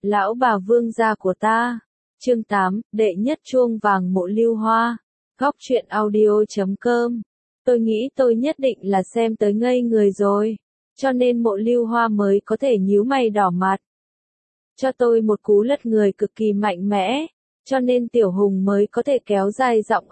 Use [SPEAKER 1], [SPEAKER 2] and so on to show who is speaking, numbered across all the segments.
[SPEAKER 1] Lão bà vương gia của ta. Chương 8, đệ nhất chuông vàng Mộ Lưu Hoa. Góc truyện audio.com. Tôi nghĩ tôi nhất định là xem tới ngây người rồi. Cho nên Mộ Lưu Hoa mới có thể nhíu mày đỏ mặt. Cho tôi một cú lật người cực kỳ mạnh mẽ. Cho nên Tiểu Hùng mới có thể kéo dài giọng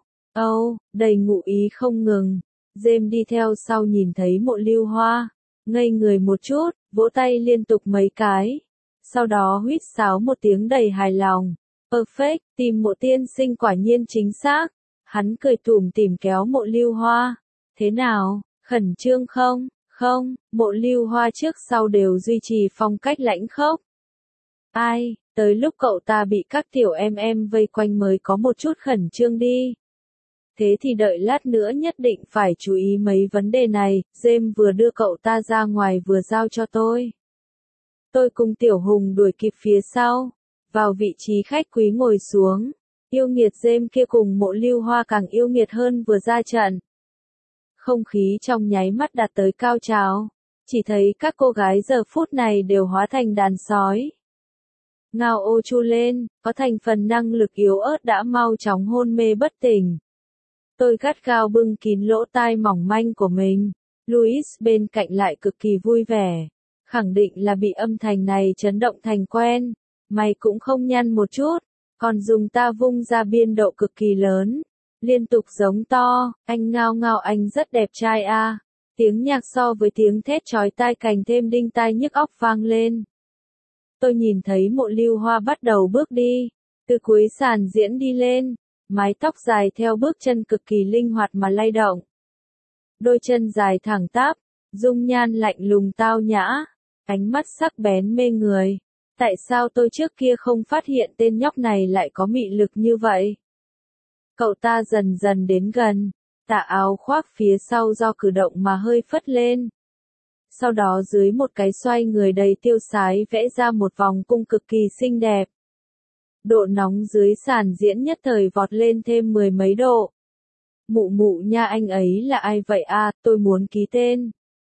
[SPEAKER 1] đầy ngụ ý không ngừng. Dêm đi theo sau nhìn thấy Mộ Lưu Hoa. Ngây người một chút, vỗ tay liên tục mấy cái. Sau đó huýt sáo một tiếng đầy hài lòng. Perfect, tìm Mộ tiên sinh quả nhiên chính xác. Hắn cười tủm tỉm kéo Mộ Lưu Hoa. Thế nào, khẩn trương không? Không, Mộ Lưu Hoa trước sau đều duy trì phong cách lãnh khốc. Ai, tới lúc cậu ta bị các tiểu em vây quanh mới có một chút khẩn trương đi. Thế thì đợi lát nữa nhất định phải chú ý mấy vấn đề này, James vừa đưa cậu ta ra ngoài vừa giao cho tôi. Tôi cùng Tiểu Hùng đuổi kịp phía sau, vào vị trí khách quý ngồi xuống. Yêu nghiệt James kia cùng Mộ Lưu Hoa càng yêu nghiệt hơn vừa ra trận. Không khí trong nháy mắt đạt tới cao trào, chỉ thấy các cô gái giờ phút này đều hóa thành đàn sói. Ngao ô chu lên, có thành phần năng lực yếu ớt đã mau chóng hôn mê bất tỉnh. Tôi gắt gao bưng kín lỗ tai mỏng manh của mình. Louis bên cạnh lại cực kỳ vui vẻ. Khẳng định là bị âm thanh này chấn động thành quen. Mày cũng không nhăn một chút. Còn dùng ta vung ra biên độ cực kỳ lớn. Liên tục giống to. Anh Ngao Ngao anh rất đẹp trai a. Tiếng nhạc so với tiếng thét chói tai càng thêm đinh tai nhức óc vang lên. Tôi nhìn thấy Mộ Lưu Hoa bắt đầu bước đi. Từ cuối sàn diễn đi lên. Mái tóc dài theo bước chân cực kỳ linh hoạt mà lay động. Đôi chân dài thẳng tắp, dung nhan lạnh lùng tao nhã, ánh mắt sắc bén mê người. Tại sao tôi trước kia không phát hiện tên nhóc này lại có mị lực như vậy? Cậu ta dần dần đến gần, tà áo khoác phía sau do cử động mà hơi phất lên. Sau đó dưới một cái xoay người đầy tiêu sái vẽ ra một vòng cung cực kỳ xinh đẹp. Độ nóng dưới sàn diễn nhất thời vọt lên thêm mười mấy độ. Mụ mụ nha, anh ấy là ai vậy à, tôi muốn ký tên.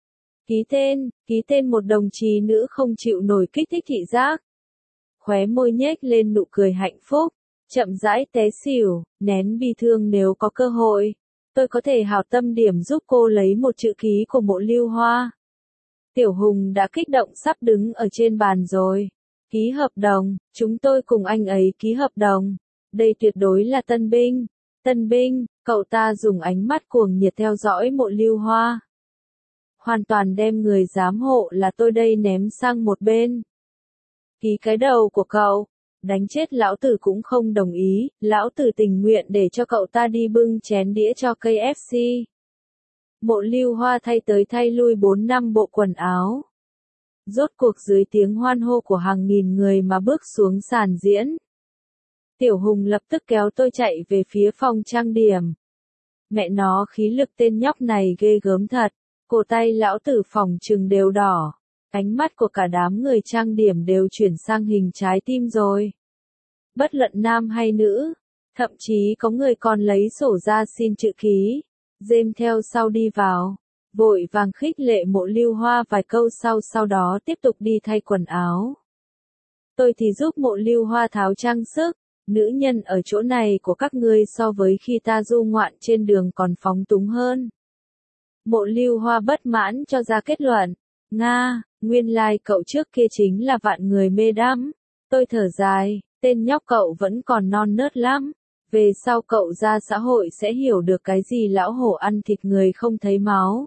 [SPEAKER 1] Ký tên một đồng chí nữ không chịu nổi kích thích thị giác. Khóe môi nhếch lên nụ cười hạnh phúc, chậm rãi té xỉu, nén bi thương nếu có cơ hội. Tôi có thể hảo tâm điểm giúp cô lấy một chữ ký của Mộ Lưu Hoa. Tiểu Hùng đã kích động sắp đứng ở trên bàn rồi. Ký hợp đồng, chúng tôi cùng anh ấy ký hợp đồng. Đây tuyệt đối là tân binh. Tân binh, cậu ta dùng ánh mắt cuồng nhiệt theo dõi Mộ Lưu Hoa. Hoàn toàn đem người giám hộ là tôi đây ném sang một bên. Ký cái đầu của cậu. Đánh chết lão tử cũng không đồng ý, lão tử tình nguyện để cho cậu ta đi bưng chén đĩa cho KFC. Mộ Lưu Hoa thay tới thay lui 4-5 bộ quần áo. Rốt cuộc dưới tiếng hoan hô của hàng nghìn người mà bước xuống sàn diễn. Tiểu Hùng lập tức kéo tôi chạy về phía phòng trang điểm. Mẹ nó, khí lực tên nhóc này ghê gớm thật, cổ tay lão tử phòng trừng đều đỏ. Ánh mắt của cả đám người trang điểm đều chuyển sang hình trái tim rồi. Bất luận nam hay nữ, thậm chí có người còn lấy sổ ra xin chữ ký. James theo sau đi vào, vội vàng khích lệ Mộ Lưu Hoa vài câu sau đó tiếp tục đi thay quần áo. Tôi thì giúp Mộ Lưu Hoa tháo trang sức, nữ nhân ở chỗ này của các ngươi so với khi ta du ngoạn trên đường còn phóng túng hơn. Mộ Lưu Hoa bất mãn cho ra kết luận, Nga, nguyên lai cậu trước kia chính là vạn người mê đắm. Tôi thở dài, tên nhóc cậu vẫn còn non nớt lắm. Về sau cậu ra xã hội sẽ hiểu được cái gì lão hổ ăn thịt người không thấy máu.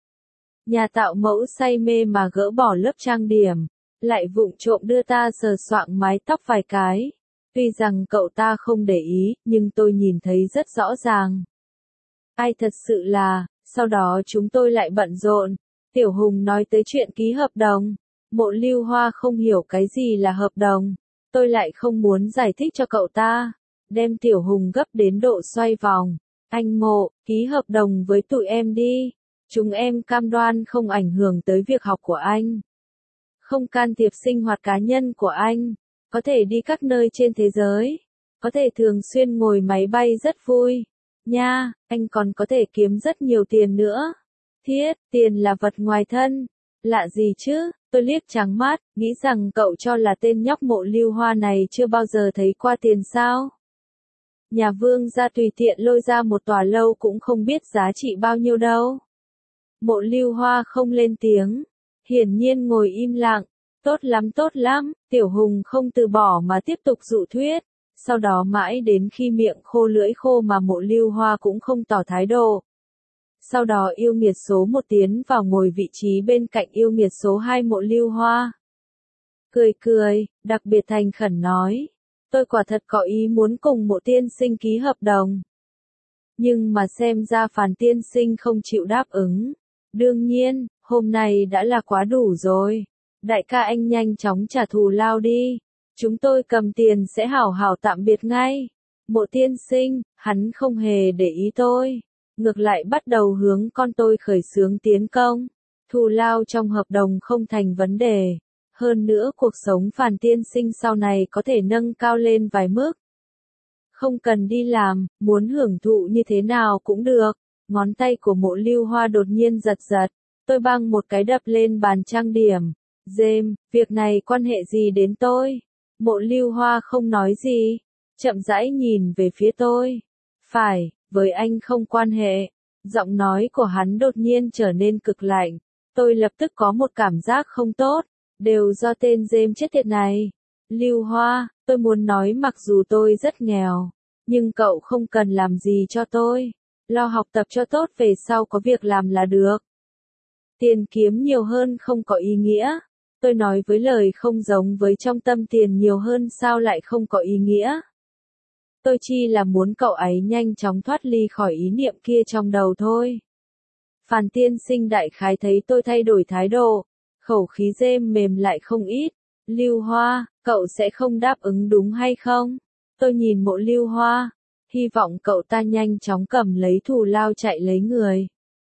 [SPEAKER 1] Nhà tạo mẫu say mê mà gỡ bỏ lớp trang điểm, lại vụng trộm đưa ta sờ soạng mái tóc vài cái. Tuy rằng cậu ta không để ý, nhưng tôi nhìn thấy rất rõ ràng. Ai thật sự là, sau đó chúng tôi lại bận rộn. Tiểu Hùng nói tới chuyện ký hợp đồng. Mộ Lưu Hoa không hiểu cái gì là hợp đồng. Tôi lại không muốn giải thích cho cậu ta. Đem Tiểu Hùng gấp đến độ xoay vòng. Anh Mộ, ký hợp đồng với tụi em đi. Chúng em cam đoan không ảnh hưởng tới việc học của anh. Không can thiệp sinh hoạt cá nhân của anh. Có thể đi các nơi trên thế giới. Có thể thường xuyên ngồi máy bay rất vui. Nha, anh còn có thể kiếm rất nhiều tiền nữa. Thiết, tiền là vật ngoài thân. Lạ gì chứ, Tôi liếc trắng mắt, nghĩ rằng cậu cho là tên nhóc Mộ Lưu Hoa này chưa bao giờ thấy qua tiền sao. Nhà Vương gia tùy tiện lôi ra một tòa lâu cũng không biết giá trị bao nhiêu đâu. Mộ Lưu Hoa không lên tiếng, hiển nhiên ngồi im lặng. Tốt lắm, Tiểu Hùng không từ bỏ mà tiếp tục dụ thuyết. Sau đó mãi đến khi miệng khô lưỡi khô mà Mộ Lưu Hoa cũng không tỏ thái độ. Sau đó yêu nghiệt số 1 tiến vào ngồi vị trí bên cạnh yêu nghiệt số 2 Mộ Lưu Hoa. Cười, đặc biệt thành khẩn nói. Tôi quả thật có ý muốn cùng Mộ tiên sinh ký hợp đồng. Nhưng mà xem ra Phàn tiên sinh không chịu đáp ứng. Đương nhiên, hôm nay đã là quá đủ rồi. Đại ca anh nhanh chóng trả thù lao đi. Chúng tôi cầm tiền sẽ hảo hảo tạm biệt ngay. Mộ tiên sinh, hắn không hề để ý tôi. Ngược lại bắt đầu hướng con tôi khởi xướng tiến công. Thù lao trong hợp đồng không thành vấn đề. Hơn nữa cuộc sống Phàn tiên sinh sau này có thể nâng cao lên vài mức. Không cần đi làm, muốn hưởng thụ như thế nào cũng được. Ngón tay của Mộ Lưu Hoa đột nhiên giật. Tôi băng một cái đập lên bàn trang điểm. Dêm, việc này quan hệ gì đến tôi? Mộ Lưu Hoa không nói gì. Chậm rãi nhìn về phía tôi. Phải, với anh không quan hệ. Giọng nói của hắn đột nhiên trở nên cực lạnh. Tôi lập tức có một cảm giác không tốt. Đều do tên Dêm chết tiệt này. Lưu Hoa, tôi muốn nói mặc dù tôi rất nghèo. Nhưng cậu không cần làm gì cho tôi. Lo học tập cho tốt về sau có việc làm là được. Tiền kiếm nhiều hơn không có ý nghĩa. Tôi nói với lời không giống với trong tâm tiền nhiều hơn sao lại không có ý nghĩa. Tôi chỉ là muốn cậu ấy nhanh chóng thoát ly khỏi ý niệm kia trong đầu thôi. Phàn tiên sinh đại khái thấy tôi thay đổi thái độ. Khẩu khí Dêm mềm lại không ít. Lưu Hoa, cậu sẽ không đáp ứng đúng hay không? Tôi nhìn Mộ Lưu Hoa. Hy vọng cậu ta nhanh chóng cầm lấy thù lao chạy lấy người.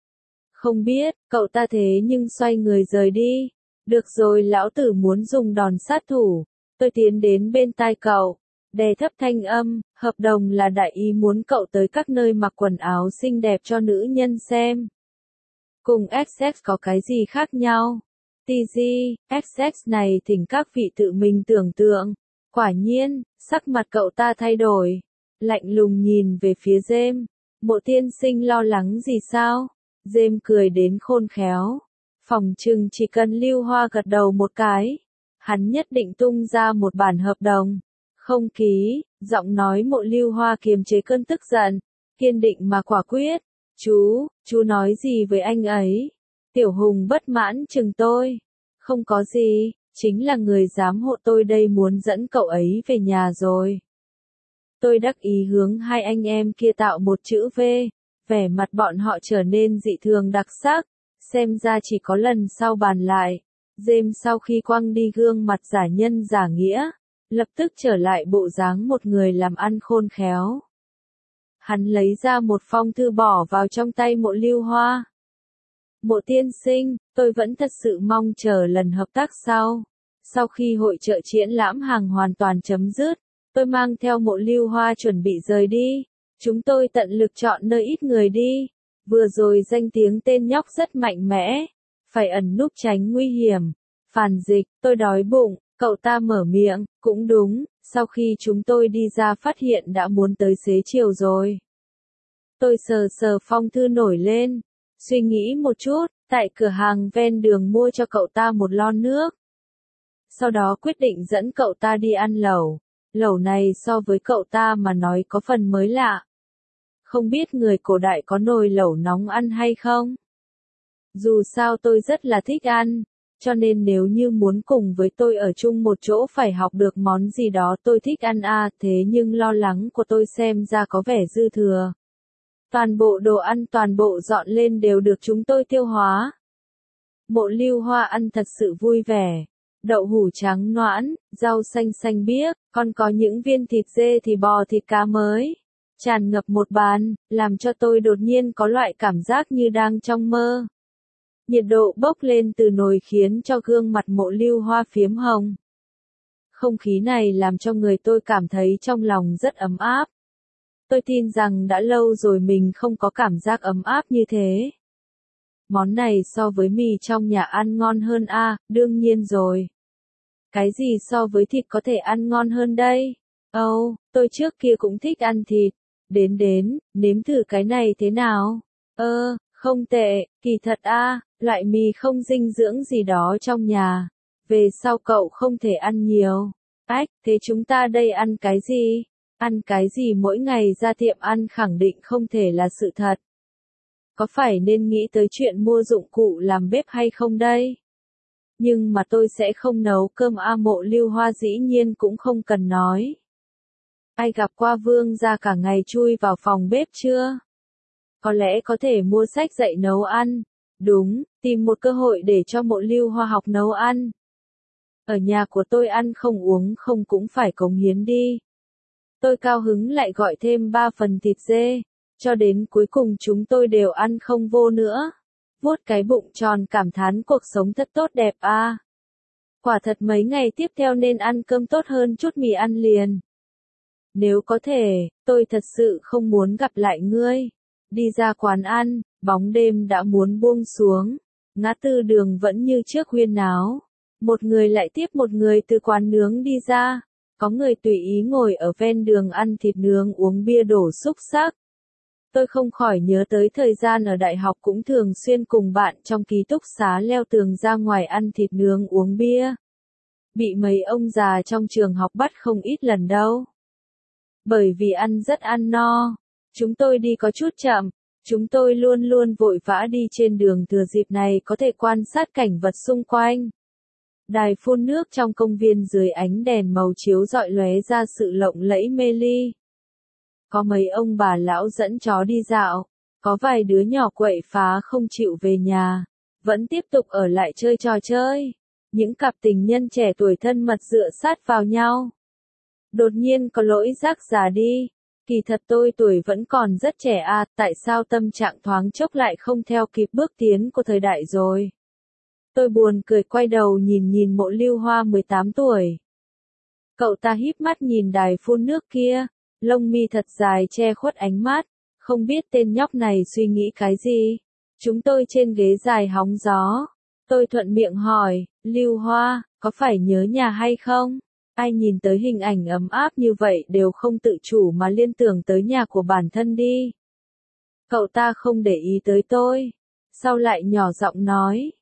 [SPEAKER 1] Không biết, cậu ta thế nhưng xoay người rời đi. Được rồi, lão tử muốn dùng đòn sát thủ. Tôi tiến đến bên tai cậu. Đè thấp thanh âm, hợp đồng là đại ý muốn cậu tới các nơi mặc quần áo xinh đẹp cho nữ nhân xem. Cùng XX có cái gì khác nhau? TG, XX này thỉnh các vị tự mình tưởng tượng. Quả nhiên, sắc mặt cậu ta thay đổi. Lạnh lùng nhìn về phía Dêm. Mộ tiên sinh lo lắng gì sao? Dêm cười đến khôn khéo. Phỏng chừng chỉ cần Lưu Hoa gật đầu một cái. Hắn nhất định tung ra một bản hợp đồng. Không ký, giọng nói Mộ Lưu Hoa kiềm chế cơn tức giận. Kiên định mà quả quyết. Chú nói gì với anh ấy? Tiểu Hùng bất mãn chừng tôi. Không có gì, chính là người giám hộ tôi đây muốn dẫn cậu ấy về nhà rồi. Tôi đắc ý hướng hai anh em kia tạo một chữ V. Vẻ mặt bọn họ trở nên dị thường đặc sắc. Xem ra chỉ có lần sau bàn lại. Dêm sau khi quăng đi gương mặt giả nhân giả nghĩa, lập tức trở lại bộ dáng một người làm ăn khôn khéo. Hắn lấy ra một phong thư bỏ vào trong tay Mộ Lưu Hoa. Mộ tiên sinh, tôi vẫn thật sự mong chờ lần hợp tác sau. Sau khi hội chợ triển lãm hàng hoàn toàn chấm dứt, tôi mang theo Mộ Lưu Hoa chuẩn bị rời đi. Chúng tôi tận lực chọn nơi ít người đi. Vừa rồi danh tiếng tên nhóc rất mạnh mẽ. Phải ẩn núp tránh nguy hiểm. Phàn Dịch, tôi đói bụng. Cậu ta mở miệng, cũng đúng. Sau khi chúng tôi đi ra phát hiện đã muốn tới xế chiều rồi. Tôi sờ phong thư nổi lên. Suy nghĩ một chút, tại cửa hàng ven đường mua cho cậu ta một lon nước. Sau đó quyết định dẫn cậu ta đi ăn lẩu. Lẩu này so với cậu ta mà nói có phần mới lạ. Không biết người cổ đại có nồi lẩu nóng ăn hay không? Dù sao tôi rất là thích ăn, cho nên nếu như muốn cùng với tôi ở chung một chỗ phải học được món gì đó tôi thích ăn thế nhưng lo lắng của tôi xem ra có vẻ dư thừa. Toàn bộ đồ ăn toàn bộ dọn lên đều được chúng tôi tiêu hóa. Mộ Lưu Hoa ăn thật sự vui vẻ. Đậu hũ trắng noãn, rau xanh xanh biếc, còn có những viên thịt dê thì bò thịt cá mới. Tràn ngập một bàn, làm cho tôi đột nhiên có loại cảm giác như đang trong mơ. Nhiệt độ bốc lên từ nồi khiến cho gương mặt Mộ Lưu Hoa phiếm hồng. Không khí này làm cho người tôi cảm thấy trong lòng rất ấm áp. Tôi tin rằng đã lâu rồi mình không có cảm giác ấm áp như thế. Món này so với mì trong nhà ăn ngon hơn a, đương nhiên rồi. Cái gì so với thịt có thể ăn ngon hơn đây? Tôi trước kia cũng thích ăn thịt. Đến, nếm thử cái này thế nào? Không tệ, kỳ thật loại mì không dinh dưỡng gì đó trong nhà. Về sau cậu không thể ăn nhiều. Thế chúng ta đây ăn cái gì? Ăn cái gì mỗi ngày ra tiệm ăn khẳng định không thể là sự thật. Có phải nên nghĩ tới chuyện mua dụng cụ làm bếp hay không đây? Nhưng mà tôi sẽ không nấu cơm Mộ Lưu Hoa dĩ nhiên cũng không cần nói. Ai gặp qua Vương gia cả ngày chui vào phòng bếp chưa? Có lẽ có thể mua sách dạy nấu ăn. Đúng, tìm một cơ hội để cho Mộ Lưu Hoa học nấu ăn. Ở nhà của tôi ăn không uống không cũng phải cống hiến đi. Tôi cao hứng lại gọi thêm 3 phần thịt dê, cho đến cuối cùng chúng tôi đều ăn không vô nữa. Vuốt cái bụng tròn cảm thán cuộc sống thật tốt đẹp Quả thật mấy ngày tiếp theo nên ăn cơm tốt hơn chút mì ăn liền. Nếu có thể, tôi thật sự không muốn gặp lại ngươi. Đi ra quán ăn, bóng đêm đã muốn buông xuống. Ngã tư đường vẫn như trước huyên náo. Một người lại tiếp một người từ quán nướng đi ra. Có người tùy ý ngồi ở ven đường ăn thịt nướng uống bia đổ xúc xắc. Tôi không khỏi nhớ tới thời gian ở đại học cũng thường xuyên cùng bạn trong ký túc xá leo tường ra ngoài ăn thịt nướng uống bia. Bị mấy ông già trong trường học bắt không ít lần đâu. Bởi vì ăn rất ăn no. Chúng tôi đi có chút chậm. Chúng tôi luôn luôn vội vã đi trên đường thừa dịp này có thể quan sát cảnh vật xung quanh. Đài phun nước trong công viên dưới ánh đèn màu chiếu rọi lóe ra sự lộng lẫy mê ly. Có mấy ông bà lão dẫn chó đi dạo, có vài đứa nhỏ quậy phá không chịu về nhà, vẫn tiếp tục ở lại chơi trò chơi. Những cặp tình nhân trẻ tuổi thân mật dựa sát vào nhau. Đột nhiên có lỗi giác già đi. Kỳ thật tôi tuổi vẫn còn rất trẻ tại sao tâm trạng thoáng chốc lại không theo kịp bước tiến của thời đại rồi. Tôi buồn cười quay đầu nhìn Mộ Lưu Hoa 18 tuổi. Cậu ta híp mắt nhìn đài phun nước kia, lông mi thật dài che khuất ánh mắt, không biết tên nhóc này suy nghĩ cái gì. Chúng tôi trên ghế dài hóng gió. Tôi thuận miệng hỏi, Lưu Hoa, có phải nhớ nhà hay không? Ai nhìn tới hình ảnh ấm áp như vậy đều không tự chủ mà liên tưởng tới nhà của bản thân đi. Cậu ta không để ý tới tôi. Sau lại nhỏ giọng nói.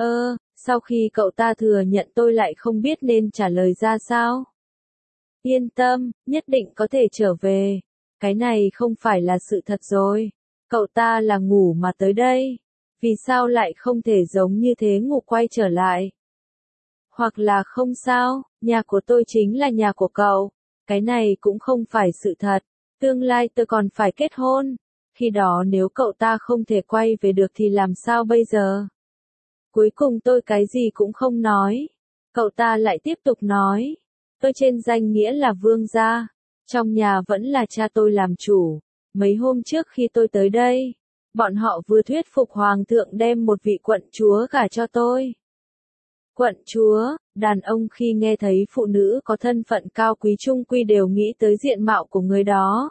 [SPEAKER 1] Sau khi cậu ta thừa nhận tôi lại không biết nên trả lời ra sao. Yên tâm, nhất định có thể trở về. Cái này không phải là sự thật rồi. Cậu ta là ngủ mà tới đây. Vì sao lại không thể giống như thế ngủ quay trở lại? Hoặc là không sao, nhà của tôi chính là nhà của cậu. Cái này cũng không phải sự thật. Tương lai tôi còn phải kết hôn. Khi đó nếu cậu ta không thể quay về được thì làm sao bây giờ? Cuối cùng tôi cái gì cũng không nói. Cậu ta lại tiếp tục nói. Tôi trên danh nghĩa là vương gia. Trong nhà vẫn là cha tôi làm chủ. Mấy hôm trước khi tôi tới đây, bọn họ vừa thuyết phục hoàng thượng đem một vị quận chúa gả cho tôi. Quận chúa, đàn ông khi nghe thấy phụ nữ có thân phận cao quý trung quy đều nghĩ tới diện mạo của người đó.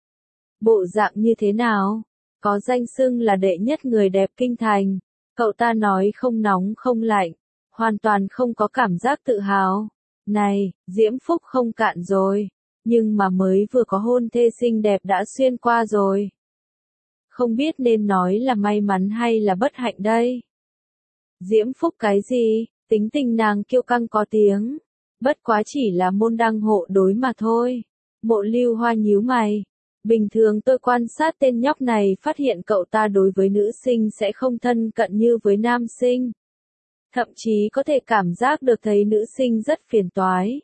[SPEAKER 1] Bộ dạng như thế nào? Có danh xưng là đệ nhất người đẹp kinh thành. Cậu ta nói không nóng không lạnh, hoàn toàn không có cảm giác tự hào. Này, diễm phúc không cạn rồi, nhưng mà mới vừa có hôn thê xinh đẹp đã xuyên qua rồi. Không biết nên nói là may mắn hay là bất hạnh đây. Diễm phúc cái gì, tính tình nàng kiêu căng có tiếng. Bất quá chỉ là môn đăng hộ đối mà thôi. Mộ Lưu Hoa nhíu mày. Bình thường tôi quan sát tên nhóc này phát hiện cậu ta đối với nữ sinh sẽ không thân cận như với nam sinh. Thậm chí có thể cảm giác được thấy nữ sinh rất phiền toái.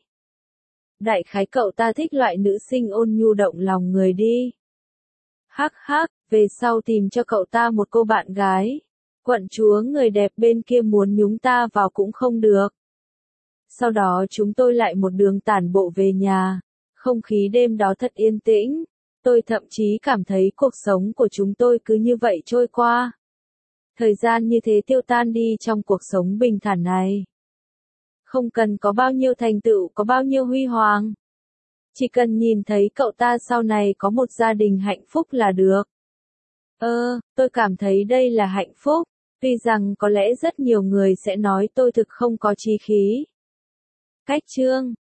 [SPEAKER 1] Đại khái cậu ta thích loại nữ sinh ôn nhu động lòng người đi. Hắc hắc, về sau tìm cho cậu ta một cô bạn gái. Quận chúa người đẹp bên kia muốn nhúng ta vào cũng không được. Sau đó chúng tôi lại một đường tản bộ về nhà. Không khí đêm đó thật yên tĩnh. Tôi thậm chí cảm thấy cuộc sống của chúng tôi cứ như vậy trôi qua. Thời gian như thế tiêu tan đi trong cuộc sống bình thản này. Không cần có bao nhiêu thành tựu, có bao nhiêu huy hoàng. Chỉ cần nhìn thấy cậu ta sau này có một gia đình hạnh phúc là được. Tôi cảm thấy đây là hạnh phúc. Tuy rằng có lẽ rất nhiều người sẽ nói tôi thực không có chí khí. Cách chương